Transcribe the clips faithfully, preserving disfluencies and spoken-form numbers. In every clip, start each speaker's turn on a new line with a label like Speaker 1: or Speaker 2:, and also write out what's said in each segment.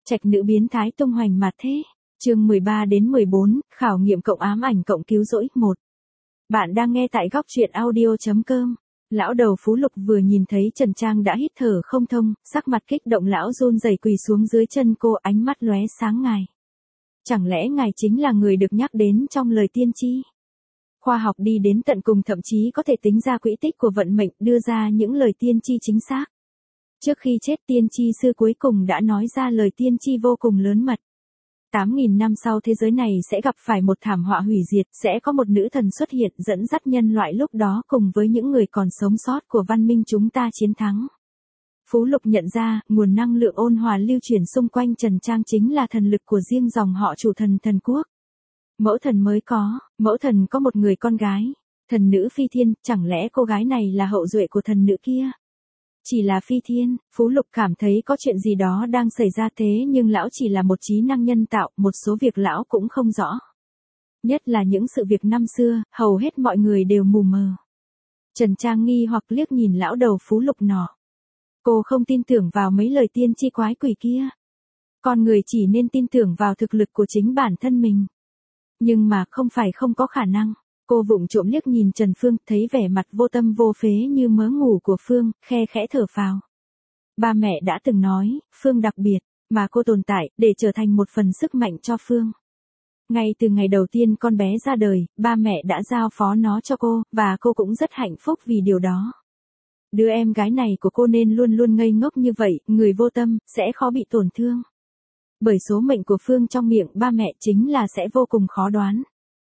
Speaker 1: Trạch nữ biến thái tung hoành mà thế. Chương mười ba đến mười bốn, khảo nghiệm cộng ám ảnh cộng cứu rỗi một. Bạn đang nghe tại góc truyện audio chấm com. Lão đầu Phú Lục vừa nhìn thấy Trần Trang đã hít thở không thông, sắc mặt kích động lão run rẩy quỳ xuống dưới chân cô, ánh mắt lóe sáng ngài. Chẳng lẽ ngài chính là người được nhắc đến trong lời tiên tri? Khoa học đi đến tận cùng thậm chí có thể tính ra quỹ tích của vận mệnh, đưa ra những lời tiên tri chính xác. Trước khi chết tiên tri sư cuối cùng đã nói ra lời tiên tri vô cùng lớn mật. tám nghìn năm sau thế giới này sẽ gặp phải một thảm họa hủy diệt, sẽ có một nữ thần xuất hiện dẫn dắt nhân loại lúc đó cùng với những người còn sống sót của văn minh chúng ta chiến thắng. Phú Lục nhận ra, nguồn năng lượng ôn hòa lưu chuyển xung quanh Trần Trang chính là thần lực của riêng dòng họ chủ thần thần quốc. Mẫu thần mới có, mẫu thần có một người con gái, thần nữ phi thiên, chẳng lẽ cô gái này là hậu duệ của thần nữ kia? Chỉ là phi thiên, Phú Lục cảm thấy có chuyện gì đó đang xảy ra thế nhưng lão chỉ là một trí năng nhân tạo, một số việc lão cũng không rõ. Nhất là những sự việc năm xưa, hầu hết mọi người đều mù mờ. Trần Trang nghi hoặc liếc nhìn lão đầu Phú Lục nọ. Cô không tin tưởng vào mấy lời tiên tri quái quỷ kia. Con người chỉ nên tin tưởng vào thực lực của chính bản thân mình. Nhưng mà không phải không có khả năng. Cô vụng trộm liếc nhìn Trần Phương, thấy vẻ mặt vô tâm vô phế như mớ ngủ của Phương, khe khẽ thở phào. Ba mẹ đã từng nói, Phương đặc biệt, mà cô tồn tại, để trở thành một phần sức mạnh cho Phương. Ngay từ ngày đầu tiên con bé ra đời, ba mẹ đã giao phó nó cho cô, và cô cũng rất hạnh phúc vì điều đó. Đứa em gái này của cô nên luôn luôn ngây ngốc như vậy, người vô tâm, sẽ khó bị tổn thương. Bởi số mệnh của Phương trong miệng ba mẹ chính là sẽ vô cùng khó đoán.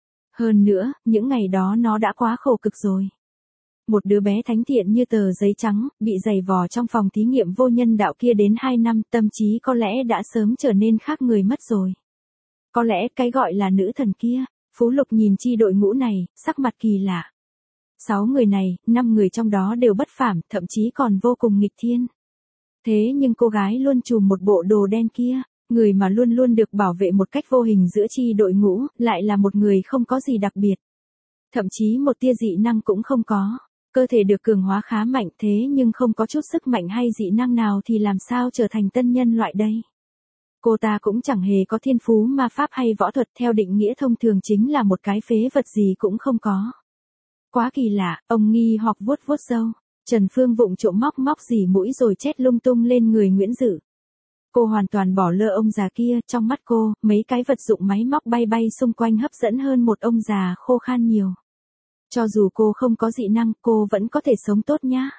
Speaker 1: Hơn nữa, những ngày đó nó đã quá khổ cực rồi. Một đứa bé thánh thiện như tờ giấy trắng, bị giày vò trong phòng thí nghiệm vô nhân đạo kia đến hai năm, tâm trí có lẽ đã sớm trở nên khác người mất rồi. Có lẽ cái gọi là nữ thần kia, Phú Lục nhìn chi đội ngũ này, sắc mặt kỳ lạ. Sáu người này, năm người trong đó đều bất phàm, thậm chí còn vô cùng nghịch thiên. Thế nhưng cô gái luôn trùm một bộ đồ đen kia, người mà luôn luôn được bảo vệ một cách vô hình giữa chi đội ngũ, lại là một người không có gì đặc biệt. Thậm chí một tia dị năng cũng không có. Cơ thể được cường hóa khá mạnh thế nhưng không có chút sức mạnh hay dị năng nào thì làm sao trở thành tân nhân loại đây. Cô ta cũng chẳng hề có thiên phú ma pháp hay võ thuật, theo định nghĩa thông thường chính là một cái phế vật gì cũng không có. Quá kỳ lạ, ông nghi hoặc vuốt vuốt râu. Trần Phương vụng trộm móc móc dỉ mũi rồi chét lung tung lên người Nguyễn Dự. Cô hoàn toàn bỏ lơ ông già kia, trong mắt cô, mấy cái vật dụng máy móc bay bay xung quanh hấp dẫn hơn một ông già khô khan nhiều. Cho dù cô không có dị năng, cô vẫn có thể sống tốt nhá.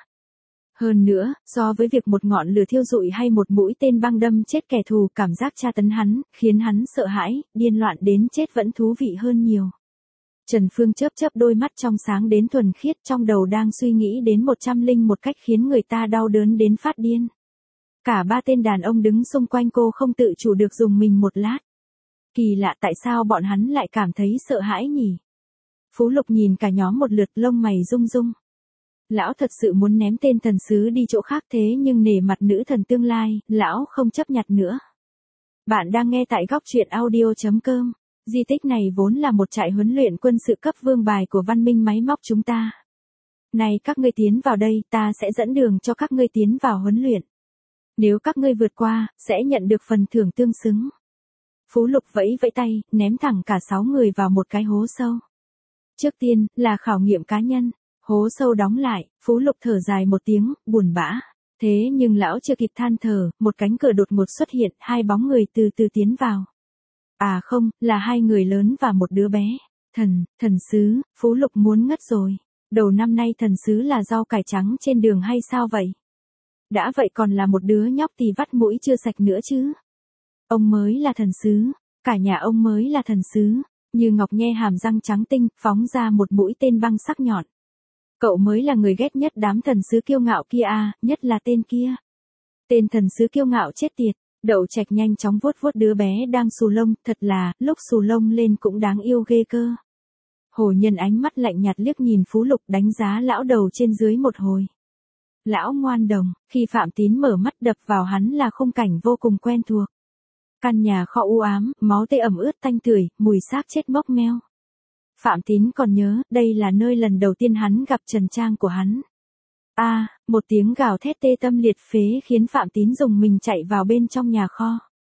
Speaker 1: Hơn nữa, so với việc một ngọn lửa thiêu rụi hay một mũi tên băng đâm chết kẻ thù, cảm giác tra tấn hắn, khiến hắn sợ hãi, điên loạn đến chết vẫn thú vị hơn nhiều. Trần Phương chớp chớp đôi mắt trong sáng đến thuần khiết, trong đầu đang suy nghĩ đến một trăm linh một cách khiến người ta đau đớn đến phát điên. Cả ba tên đàn ông đứng xung quanh cô không tự chủ được dùng mình một lát. Kỳ lạ, tại sao bọn hắn lại cảm thấy sợ hãi nhỉ? Phú Lục nhìn cả nhóm một lượt, lông mày rung rung. Lão thật sự muốn ném tên thần sứ đi chỗ khác thế nhưng nể mặt nữ thần tương lai, lão không chấp nhặt nữa. Bạn đang nghe tại góc truyện audio chấm com. Di tích này vốn là một trại huấn luyện quân sự cấp vương bài của văn minh máy móc chúng ta. Này các ngươi tiến vào đây, ta sẽ dẫn đường cho các ngươi tiến vào huấn luyện. Nếu các ngươi vượt qua, sẽ nhận được phần thưởng tương xứng. Phú Lục vẫy vẫy tay, ném thẳng cả sáu người vào một cái hố sâu. Trước tiên, là khảo nghiệm cá nhân. Hố sâu đóng lại, Phú Lục thở dài một tiếng, buồn bã. Thế nhưng lão chưa kịp than thở, một cánh cửa đột ngột xuất hiện, hai bóng người từ từ tiến vào. À không, là hai người lớn và một đứa bé. Thần, thần sứ, Phú Lục muốn ngất rồi. Đầu năm nay thần sứ là rau cải trắng trên đường hay sao vậy? Đã vậy còn là một đứa nhóc tì vắt mũi chưa sạch nữa chứ. Ông mới là thần sứ, cả nhà ông mới là thần sứ. Như Ngọc nhe hàm răng trắng tinh, phóng ra một mũi tên băng sắc nhọn. Cậu mới là người ghét nhất đám thần sứ kiêu ngạo kia à, nhất là tên kia. Tên thần sứ kiêu ngạo chết tiệt. Đậu Trạch nhanh chóng vuốt vuốt đứa bé đang xù lông, thật là, lúc xù lông lên cũng đáng yêu ghê cơ. Hồ Nhân ánh mắt lạnh nhạt liếc nhìn Phú Lục, đánh giá lão đầu trên dưới một hồi. Lão ngoan đồng, khi Phạm Tín mở mắt đập vào hắn là khung cảnh vô cùng quen thuộc. Căn nhà kho u ám, máu tươi ẩm ướt tanh tưởi, mùi xác chết mốc meo. Phạm Tín còn nhớ, đây là nơi lần đầu tiên hắn gặp Trần Trang của hắn. A, à, một tiếng gào thét tê tâm liệt phế khiến Phạm Tín dùng mình chạy vào bên trong nhà kho.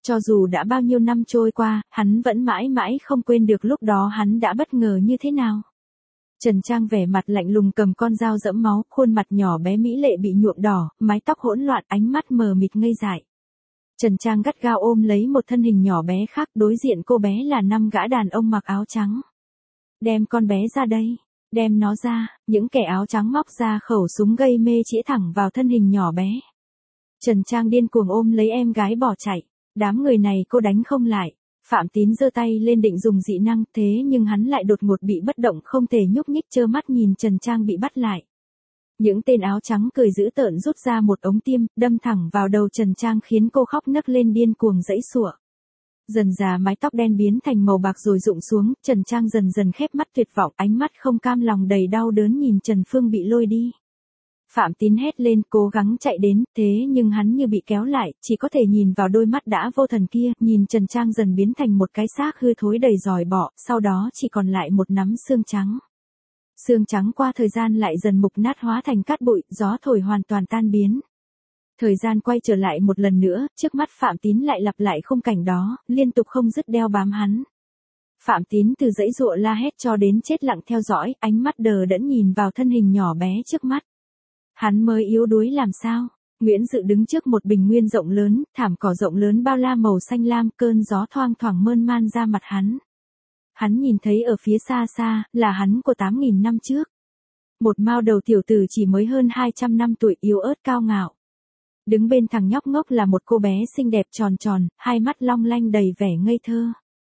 Speaker 1: Cho dù đã bao nhiêu năm trôi qua, hắn vẫn mãi mãi không quên được lúc đó hắn đã bất ngờ như thế nào. Trần Trang vẻ mặt lạnh lùng cầm con dao dẫm máu, khuôn mặt nhỏ bé mỹ lệ bị nhuộm đỏ, mái tóc hỗn loạn, ánh mắt mờ mịt ngây dại. Trần Trang gắt gao ôm lấy một thân hình nhỏ bé khác, đối diện cô bé là năm gã đàn ông mặc áo trắng. Đem con bé ra đây, đem nó ra, những kẻ áo trắng móc ra khẩu súng gây mê chĩa thẳng vào thân hình nhỏ bé. Trần Trang điên cuồng ôm lấy em gái bỏ chạy, đám người này cô đánh không lại. Phạm Tín giơ tay lên định dùng dị năng, thế nhưng hắn lại đột ngột bị bất động không thể nhúc nhích, trơ mắt nhìn Trần Trang bị bắt lại. Những tên áo trắng cười dữ tợn rút ra một ống tiêm, đâm thẳng vào đầu Trần Trang khiến cô khóc nấc lên điên cuồng giãy giụa. Dần dà mái tóc đen biến thành màu bạc rồi rụng xuống, Trần Trang dần dần khép mắt tuyệt vọng, ánh mắt không cam lòng đầy đau đớn nhìn Trần Phương bị lôi đi. Phạm Tín hét lên cố gắng chạy đến, thế nhưng hắn như bị kéo lại, chỉ có thể nhìn vào đôi mắt đã vô thần kia, nhìn Trần Trang dần biến thành một cái xác hư thối đầy giòi bọ, sau đó chỉ còn lại một nắm xương trắng. Xương trắng qua thời gian lại dần mục nát hóa thành cát bụi, gió thổi hoàn toàn tan biến. Thời gian quay trở lại một lần nữa, trước mắt Phạm Tín lại lặp lại khung cảnh đó, liên tục không dứt đeo bám hắn. Phạm Tín từ dãy dụa la hét cho đến chết lặng theo dõi, ánh mắt đờ đẫn nhìn vào thân hình nhỏ bé trước mắt. Hắn mới yếu đuối làm sao? Nguyễn Dự đứng trước một bình nguyên rộng lớn, thảm cỏ rộng lớn bao la màu xanh lam, cơn gió thoang thoảng mơn man ra mặt hắn. Hắn nhìn thấy ở phía xa xa, là hắn của tám nghìn năm trước. Một mao đầu tiểu tử chỉ mới hơn hai trăm năm tuổi, yếu ớt cao ngạo. Đứng bên thằng nhóc ngốc là một cô bé xinh đẹp tròn tròn, hai mắt long lanh đầy vẻ ngây thơ.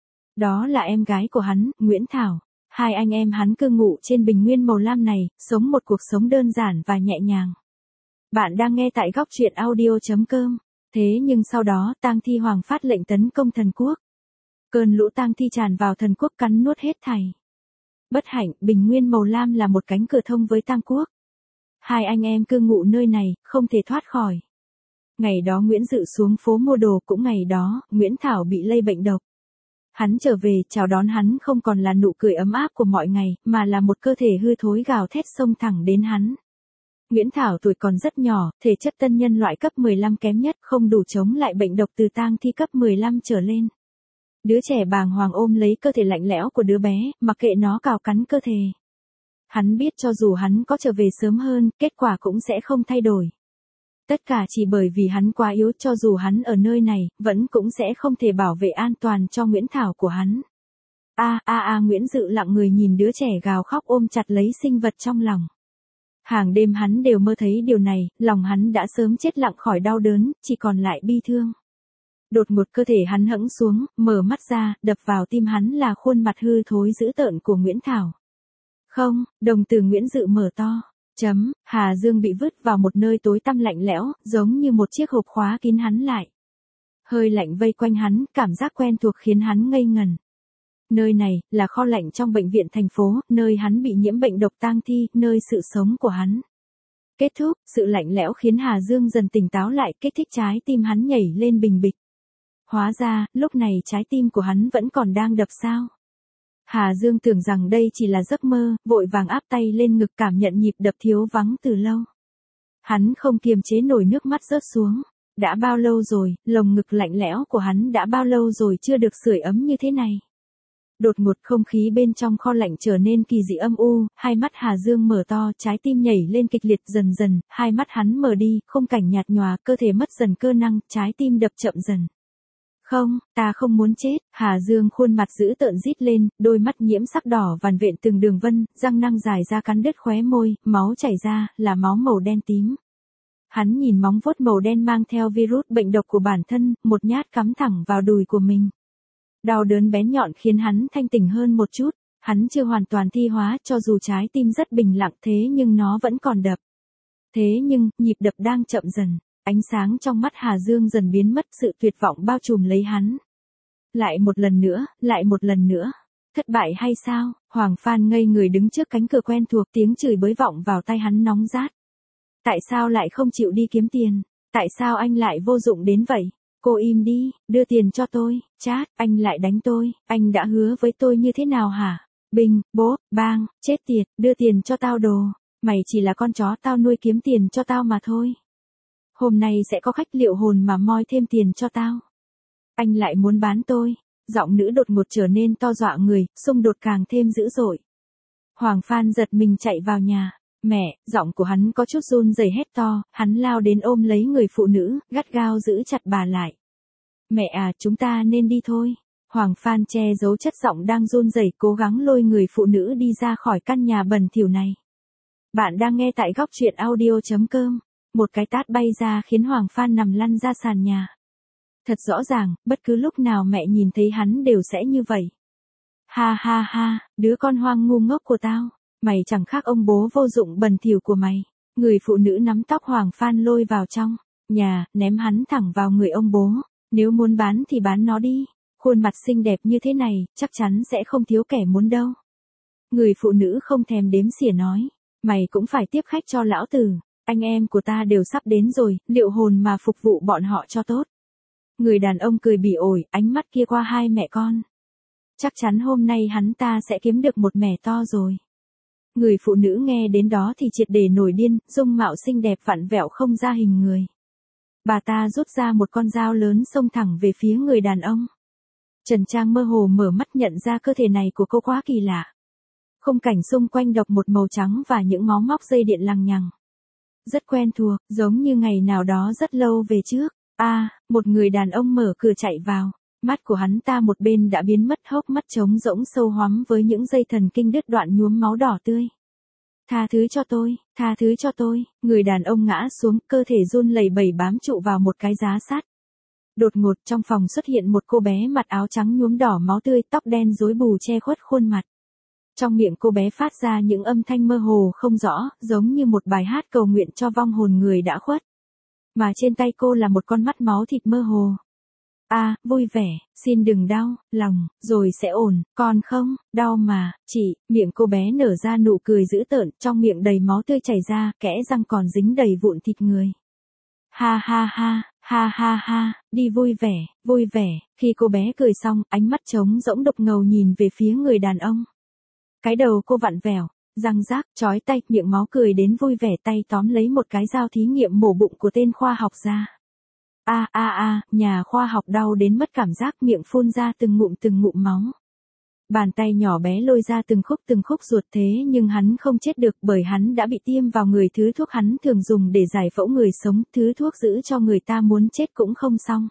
Speaker 1: Đó là em gái của hắn, Nguyễn Thảo. Hai anh em hắn cư ngụ trên bình nguyên màu lam này, sống một cuộc sống đơn giản và nhẹ nhàng. Bạn đang nghe tại góc truyện audio chấm com. Thế nhưng sau đó, tang thi hoàng phát lệnh tấn công thần quốc. Cơn lũ tang thi tràn vào thần quốc cắn nuốt hết thảy. Bất hạnh, bình nguyên màu lam là một cánh cửa thông với tang quốc. Hai anh em cư ngụ nơi này, không thể thoát khỏi. Ngày đó Nguyễn Dự xuống phố mua đồ, cũng ngày đó, Nguyễn Thảo bị lây bệnh độc. Hắn trở về, chào đón hắn không còn là nụ cười ấm áp của mọi ngày, mà là một cơ thể hư thối gào thét xông thẳng đến hắn. Nguyễn Thảo tuổi còn rất nhỏ, thể chất tân nhân loại cấp mười lăm kém nhất, không đủ chống lại bệnh độc từ tang thi cấp mười lăm trở lên. Đứa trẻ bàng hoàng ôm lấy cơ thể lạnh lẽo của đứa bé, mặc kệ nó cào cắn cơ thể. Hắn biết cho dù hắn có trở về sớm hơn, kết quả cũng sẽ không thay đổi. Tất cả chỉ bởi vì hắn quá yếu, cho dù hắn ở nơi này, vẫn cũng sẽ không thể bảo vệ an toàn cho Nguyễn Thảo của hắn. A a a Nguyễn Dự lặng người nhìn đứa trẻ gào khóc ôm chặt lấy sinh vật trong lòng. Hàng đêm hắn đều mơ thấy điều này, lòng hắn đã sớm chết lặng khỏi đau đớn, chỉ còn lại bi thương. Đột ngột cơ thể hắn hẫng xuống, mở mắt ra, đập vào tim hắn là khuôn mặt hư thối dữ tợn của Nguyễn Thảo. Không, đồng tử Nguyễn Dự mở to. Chấm, Hà Dương bị vứt vào một nơi tối tăm lạnh lẽo, giống như một chiếc hộp khóa kín hắn lại. Hơi lạnh vây quanh hắn, cảm giác quen thuộc khiến hắn ngây ngần. Nơi này, là kho lạnh trong bệnh viện thành phố, nơi hắn bị nhiễm bệnh độc tang thi, nơi sự sống của hắn. Kết thúc, sự lạnh lẽo khiến Hà Dương dần tỉnh táo lại, kích thích trái tim hắn nhảy lên bình bịch. Hóa ra, lúc này trái tim của hắn vẫn còn đang đập sao. Hà Dương tưởng rằng đây chỉ là giấc mơ, vội vàng áp tay lên ngực cảm nhận nhịp đập thiếu vắng từ lâu. Hắn không kiềm chế nổi nước mắt rớt xuống. Đã bao lâu rồi, lồng ngực lạnh lẽo của hắn đã bao lâu rồi chưa được sưởi ấm như thế này. Đột ngột không khí bên trong kho lạnh trở nên kỳ dị âm u, hai mắt Hà Dương mở to, trái tim nhảy lên kịch liệt dần dần, hai mắt hắn mở đi, khung cảnh nhạt nhòa, cơ thể mất dần cơ năng, trái tim đập chậm dần. Không, ta không muốn chết, Hà Dương khuôn mặt dữ tợn rít lên, đôi mắt nhiễm sắc đỏ vằn vện từng đường vân, răng nanh dài ra cắn đứt khóe môi, máu chảy ra, là máu màu đen tím. Hắn nhìn móng vuốt màu đen mang theo virus bệnh độc của bản thân, một nhát cắm thẳng vào đùi của mình. Đau đớn bén nhọn khiến hắn thanh tỉnh hơn một chút, hắn chưa hoàn toàn thi hóa, cho dù trái tim rất bình lặng thế nhưng nó vẫn còn đập. Thế nhưng, nhịp đập đang chậm dần. Ánh sáng trong mắt Hà Dương dần biến mất, sự tuyệt vọng bao trùm lấy hắn. Lại một lần nữa, lại một lần nữa. Thất bại hay sao? Hoàng Phan ngây người đứng trước cánh cửa quen thuộc, tiếng chửi bới vọng vào tai hắn nóng rát. Tại sao lại không chịu đi kiếm tiền? Tại sao anh lại vô dụng đến vậy? Cô im đi, đưa tiền cho tôi. Chát, anh lại đánh tôi, anh đã hứa với tôi như thế nào hả? Bình, bố, bang, chết tiệt, đưa tiền cho tao đồ. Mày chỉ là con chó tao nuôi kiếm tiền cho tao mà thôi. Hôm nay sẽ có khách liệu hồn mà moi thêm tiền cho tao. Anh lại muốn bán tôi. Giọng nữ đột ngột trở nên to dọa người, xung đột càng thêm dữ dội. Hoàng Phan giật mình chạy vào nhà. Mẹ, giọng của hắn có chút run rẩy hét to, hắn lao đến ôm lấy người phụ nữ, gắt gao giữ chặt bà lại. Mẹ à, chúng ta nên đi thôi. Hoàng Phan che giấu chất giọng đang run rẩy, cố gắng lôi người phụ nữ đi ra khỏi căn nhà bẩn thỉu này. Bạn đang nghe tại góc truyện audio chấm com. Một cái tát bay ra khiến Hoàng Phan nằm lăn ra sàn nhà. Thật rõ ràng, bất cứ lúc nào mẹ nhìn thấy hắn đều sẽ như vậy. Ha ha ha, đứa con hoang ngu ngốc của tao, mày chẳng khác ông bố vô dụng bẩn thỉu của mày. Người phụ nữ nắm tóc Hoàng Phan lôi vào trong nhà, ném hắn thẳng vào người ông bố. Nếu muốn bán thì bán nó đi. Khuôn mặt xinh đẹp như thế này, chắc chắn sẽ không thiếu kẻ muốn đâu. Người phụ nữ không thèm đếm xỉa nói. Mày cũng phải tiếp khách cho lão tử. Anh em của ta đều sắp đến rồi, liệu hồn mà phục vụ bọn họ cho tốt. Người đàn ông cười bỉ ổi, ánh mắt kia qua hai mẹ con. Chắc chắn hôm nay hắn ta sẽ kiếm được một mẻ to rồi. Người phụ nữ nghe đến đó thì triệt để nổi điên, dung mạo xinh đẹp vặn vẹo không ra hình người. Bà ta rút ra một con dao lớn xông thẳng về phía người đàn ông. Trần Trang mơ hồ mở mắt nhận ra cơ thể này của cô quá kỳ lạ. Khung cảnh xung quanh độc một màu trắng và những ngó móc dây điện lằng nhằng. Rất quen thuộc, giống như ngày nào đó rất lâu về trước. A, à, một người đàn ông mở cửa chạy vào. Mắt của hắn ta một bên đã biến mất, hốc mắt trống rỗng sâu hoắm với những dây thần kinh đứt đoạn nhuốm máu đỏ tươi. Tha thứ cho tôi, tha thứ cho tôi. Người đàn ông ngã xuống, cơ thể run lẩy bẩy bám trụ vào một cái giá sắt. Đột ngột trong phòng xuất hiện một cô bé mặc áo trắng nhuốm đỏ máu tươi, tóc đen rối bù che khuất khuôn mặt. Trong miệng cô bé phát ra những âm thanh mơ hồ không rõ, giống như một bài hát cầu nguyện cho vong hồn người đã khuất. Mà trên tay cô là một con mắt máu thịt mơ hồ. A, à, vui vẻ, xin đừng đau, lòng, rồi sẽ ổn, con không, đau mà, chị. Miệng cô bé nở ra nụ cười dữ tợn, trong miệng đầy máu tươi chảy ra, kẽ răng còn dính đầy vụn thịt người. Ha ha ha, ha ha ha, đi vui vẻ, vui vẻ. Khi cô bé cười xong, ánh mắt trống rỗng đục ngầu nhìn về phía người đàn ông. Cái đầu cô vặn vẹo, răng rác, chói tay, miệng máu cười đến vui vẻ, tay tóm lấy một cái dao thí nghiệm mổ bụng của tên khoa học ra. A a a, nhà khoa học đau đến mất cảm giác, miệng phun ra từng ngụm từng ngụm máu. Bàn tay nhỏ bé lôi ra từng khúc từng khúc ruột, thế nhưng hắn không chết được bởi hắn đã bị tiêm vào người thứ thuốc hắn thường dùng để giải phẫu người sống, thứ thuốc giữ cho người ta muốn chết cũng không xong.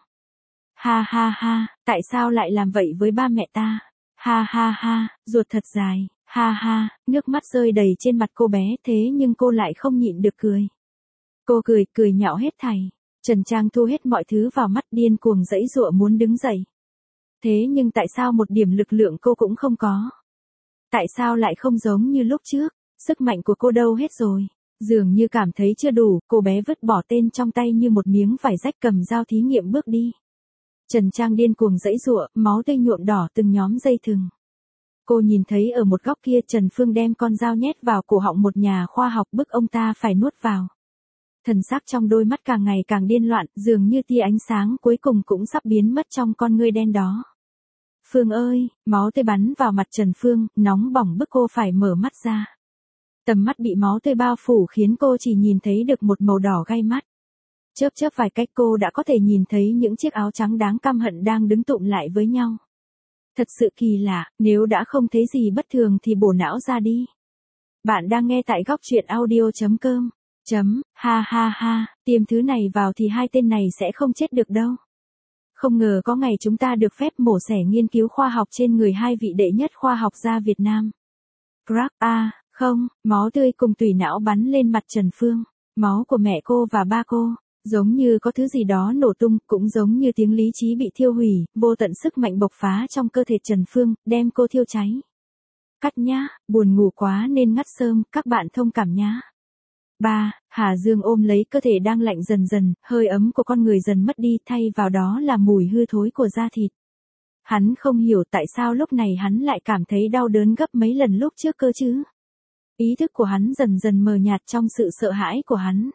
Speaker 1: Ha ha ha, tại sao lại làm vậy với ba mẹ ta? Ha ha ha, ruột thật dài, ha ha, nước mắt rơi đầy trên mặt cô bé, thế nhưng cô lại không nhịn được cười. Cô cười, cười nhạo hết thảy. Trần Trang thu hết mọi thứ vào mắt, điên cuồng giãy giụa muốn đứng dậy. Thế nhưng tại sao một điểm lực lượng cô cũng không có? Tại sao lại không giống như lúc trước? Sức mạnh của cô đâu hết rồi? Dường như cảm thấy chưa đủ, cô bé vứt bỏ tên trong tay như một miếng vải rách, cầm dao thí nghiệm bước đi. Trần Trang điên cuồng giãy giụa, máu tươi nhuộm đỏ từng nhóm dây thừng. Cô nhìn thấy ở một góc kia Trần Phương đem con dao nhét vào cổ họng một nhà khoa học, bức ông ta phải nuốt vào. Thần sắc trong đôi mắt càng ngày càng điên loạn, dường như tia ánh sáng cuối cùng cũng sắp biến mất trong con ngươi đen đó. Phương ơi, máu tươi bắn vào mặt Trần Phương, nóng bỏng bức cô phải mở mắt ra. Tầm mắt bị máu tươi bao phủ khiến cô chỉ nhìn thấy được một màu đỏ gay mắt. Chớp chớp vài cách cô đã có thể nhìn thấy những chiếc áo trắng đáng căm hận đang đứng tụm lại với nhau. Thật sự kỳ lạ, nếu đã không thấy gì bất thường thì bổ não ra đi. Bạn đang nghe tại góc truyện audio chấm com. Chấm, ha ha ha, tiêm thứ này vào thì hai tên này sẽ không chết được đâu. Không ngờ có ngày chúng ta được phép mổ xẻ nghiên cứu khoa học trên người hai vị đệ nhất khoa học gia Việt Nam. Crack, a, à, không, máu tươi cùng tủy não bắn lên mặt Trần Phương. Máu của mẹ cô và ba cô, giống như có thứ gì đó nổ tung, cũng giống như tiếng lý trí bị thiêu hủy, vô tận sức mạnh bộc phá trong cơ thể Trần Phương, đem cô thiêu cháy. Cắt nhá, buồn ngủ quá nên ngắt sơm, các bạn thông cảm nhá. ba. Hà Dương ôm lấy cơ thể đang lạnh dần dần, hơi ấm của con người dần mất đi, thay vào đó là mùi hư thối của da thịt. Hắn không hiểu tại sao lúc này hắn lại cảm thấy đau đớn gấp mấy lần lúc trước cơ chứ. Ý thức của hắn dần dần mờ nhạt trong sự sợ hãi của hắn.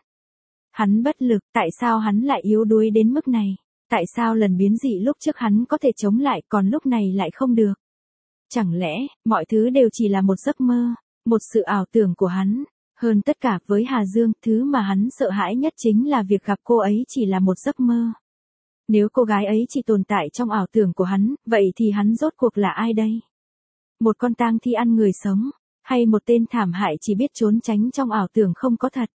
Speaker 1: Hắn bất lực, tại sao hắn lại yếu đuối đến mức này? Tại sao lần biến dị lúc trước hắn có thể chống lại còn lúc này lại không được? Chẳng lẽ, mọi thứ đều chỉ là một giấc mơ, một sự ảo tưởng của hắn? Hơn tất cả với Hà Dương, thứ mà hắn sợ hãi nhất chính là việc gặp cô ấy chỉ là một giấc mơ. Nếu cô gái ấy chỉ tồn tại trong ảo tưởng của hắn, vậy thì hắn rốt cuộc là ai đây? Một con tang thi ăn người sống, hay một tên thảm hại chỉ biết trốn tránh trong ảo tưởng không có thật?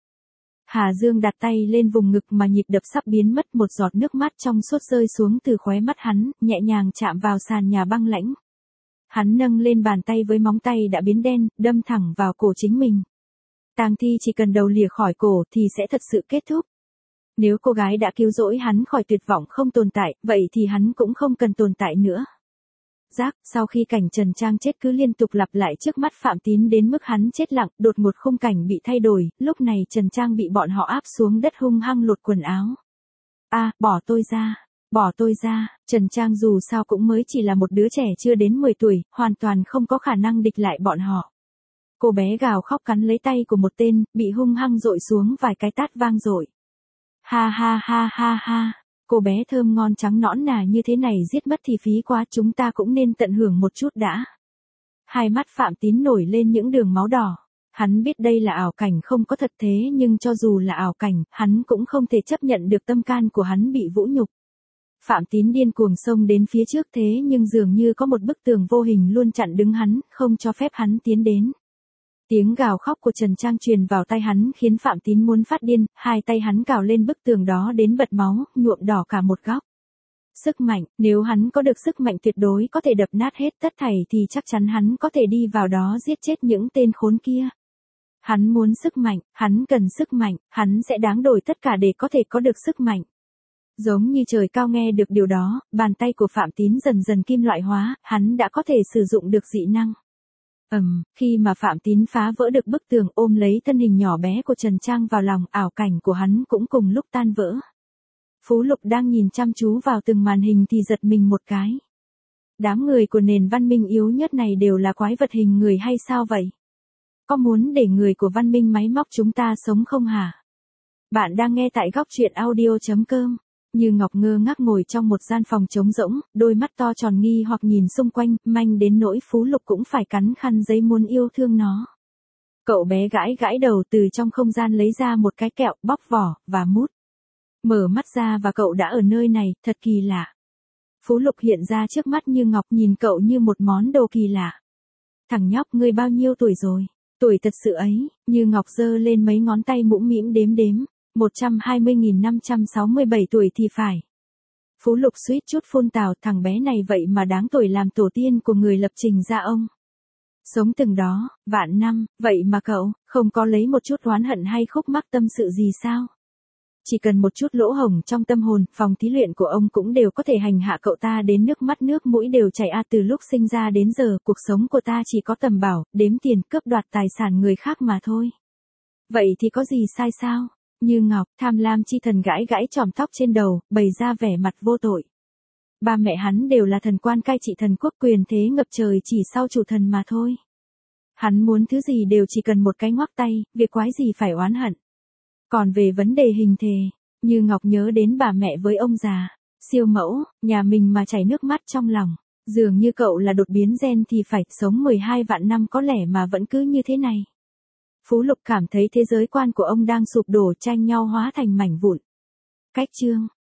Speaker 1: Hà Dương đặt tay lên vùng ngực mà nhịp đập sắp biến mất, một giọt nước mắt trong suốt rơi xuống từ khóe mắt hắn, nhẹ nhàng chạm vào sàn nhà băng lãnh. Hắn nâng lên bàn tay với móng tay đã biến đen, đâm thẳng vào cổ chính mình. Tang thi chỉ cần đầu lìa khỏi cổ thì sẽ thật sự kết thúc. Nếu cô gái đã cứu rỗi hắn khỏi tuyệt vọng không tồn tại, vậy thì hắn cũng không cần tồn tại nữa. Giác, sau khi cảnh Trần Trang chết cứ liên tục lặp lại trước mắt Phạm Tín đến mức hắn chết lặng, đột ngột khung cảnh bị thay đổi, lúc này Trần Trang bị bọn họ áp xuống đất hung hăng lột quần áo. A, à, bỏ tôi ra, bỏ tôi ra, Trần Trang dù sao cũng mới chỉ là một đứa trẻ chưa đến mười tuổi, hoàn toàn không có khả năng địch lại bọn họ. Cô bé gào khóc cắn lấy tay của một tên, bị hung hăng dội xuống vài cái tát vang dội. Ha ha ha ha ha, cô bé thơm ngon trắng nõn nà như thế này giết mất thì phí quá, chúng ta cũng nên tận hưởng một chút đã. Hai mắt Phạm Tín nổi lên những đường máu đỏ. Hắn biết đây là ảo cảnh không có thật thế nhưng cho dù là ảo cảnh, hắn cũng không thể chấp nhận được tâm can của hắn bị vũ nhục. Phạm Tín điên cuồng xông đến phía trước thế nhưng dường như có một bức tường vô hình luôn chặn đứng hắn, không cho phép hắn tiến đến. Tiếng gào khóc của Trần Trang truyền vào tai hắn khiến Phạm Tín muốn phát điên, hai tay hắn cào lên bức tường đó đến bật máu, nhuộm đỏ cả một góc. Sức mạnh, nếu hắn có được sức mạnh tuyệt đối có thể đập nát hết tất thảy thì chắc chắn hắn có thể đi vào đó giết chết những tên khốn kia. Hắn muốn sức mạnh, hắn cần sức mạnh, hắn sẽ đáng đổi tất cả để có thể có được sức mạnh. Giống như trời cao nghe được điều đó, bàn tay của Phạm Tín dần dần kim loại hóa, hắn đã có thể sử dụng được dị năng. Ầm, um, khi mà Phạm Tín phá vỡ được bức tường ôm lấy thân hình nhỏ bé của Trần Trang vào lòng, ảo cảnh của hắn cũng cùng lúc tan vỡ. Phú Lục đang nhìn chăm chú vào từng màn hình thì giật mình một cái. Đám người của nền văn minh yếu nhất này đều là quái vật hình người hay sao vậy? Có muốn để người của văn minh máy móc chúng ta sống không hả? Bạn đang nghe tại góc truyện audio chấm com. Như Ngọc ngơ ngác ngồi trong một gian phòng trống rỗng, đôi mắt to tròn nghi hoặc nhìn xung quanh, manh đến nỗi Phú Lục cũng phải cắn khăn giấy muốn yêu thương nó. Cậu bé gãi gãi đầu từ trong không gian lấy ra một cái kẹo, bóc vỏ, và mút. Mở mắt ra và cậu đã ở nơi này, thật kỳ lạ. Phú Lục hiện ra trước mắt Như Ngọc nhìn cậu như một món đồ kỳ lạ. Thằng nhóc ngươi bao nhiêu tuổi rồi? Tuổi thật sự ấy, Như Ngọc giơ lên mấy ngón tay mũm mĩm đếm đếm. một trăm hai mươi nghìn năm trăm sáu mươi bảy tuổi thì phải. Phú Lục suýt chút phun tào, thằng bé này vậy mà đáng tuổi làm tổ tiên của người lập trình ra ông. Sống từng đó, vạn năm, vậy mà cậu, không có lấy một chút oán hận hay khúc mắc tâm sự gì sao? Chỉ cần một chút lỗ hổng trong tâm hồn, phòng thí luyện của ông cũng đều có thể hành hạ cậu ta đến nước mắt nước mũi đều chảy a. Từ lúc sinh ra đến giờ, cuộc sống của ta chỉ có tầm bảo, đếm tiền, cướp đoạt tài sản người khác mà thôi. Vậy thì có gì sai sao? Như Ngọc, tham lam chi thần gãi gãi chòm tóc trên đầu, bày ra vẻ mặt vô tội. Ba mẹ hắn đều là thần quan cai trị thần quốc, quyền thế ngập trời chỉ sau chủ thần mà thôi. Hắn muốn thứ gì đều chỉ cần một cái ngoắc tay, việc quái gì phải oán hận. Còn về vấn đề hình thể, Như Ngọc nhớ đến bà mẹ với ông già, siêu mẫu, nhà mình mà chảy nước mắt trong lòng. Dường như cậu là đột biến gen thì phải sống mười hai vạn năm có lẽ mà vẫn cứ như thế này. Phú Lục cảm thấy thế giới quan của ông đang sụp đổ, tranh nhau hóa thành mảnh vụn. Cách chương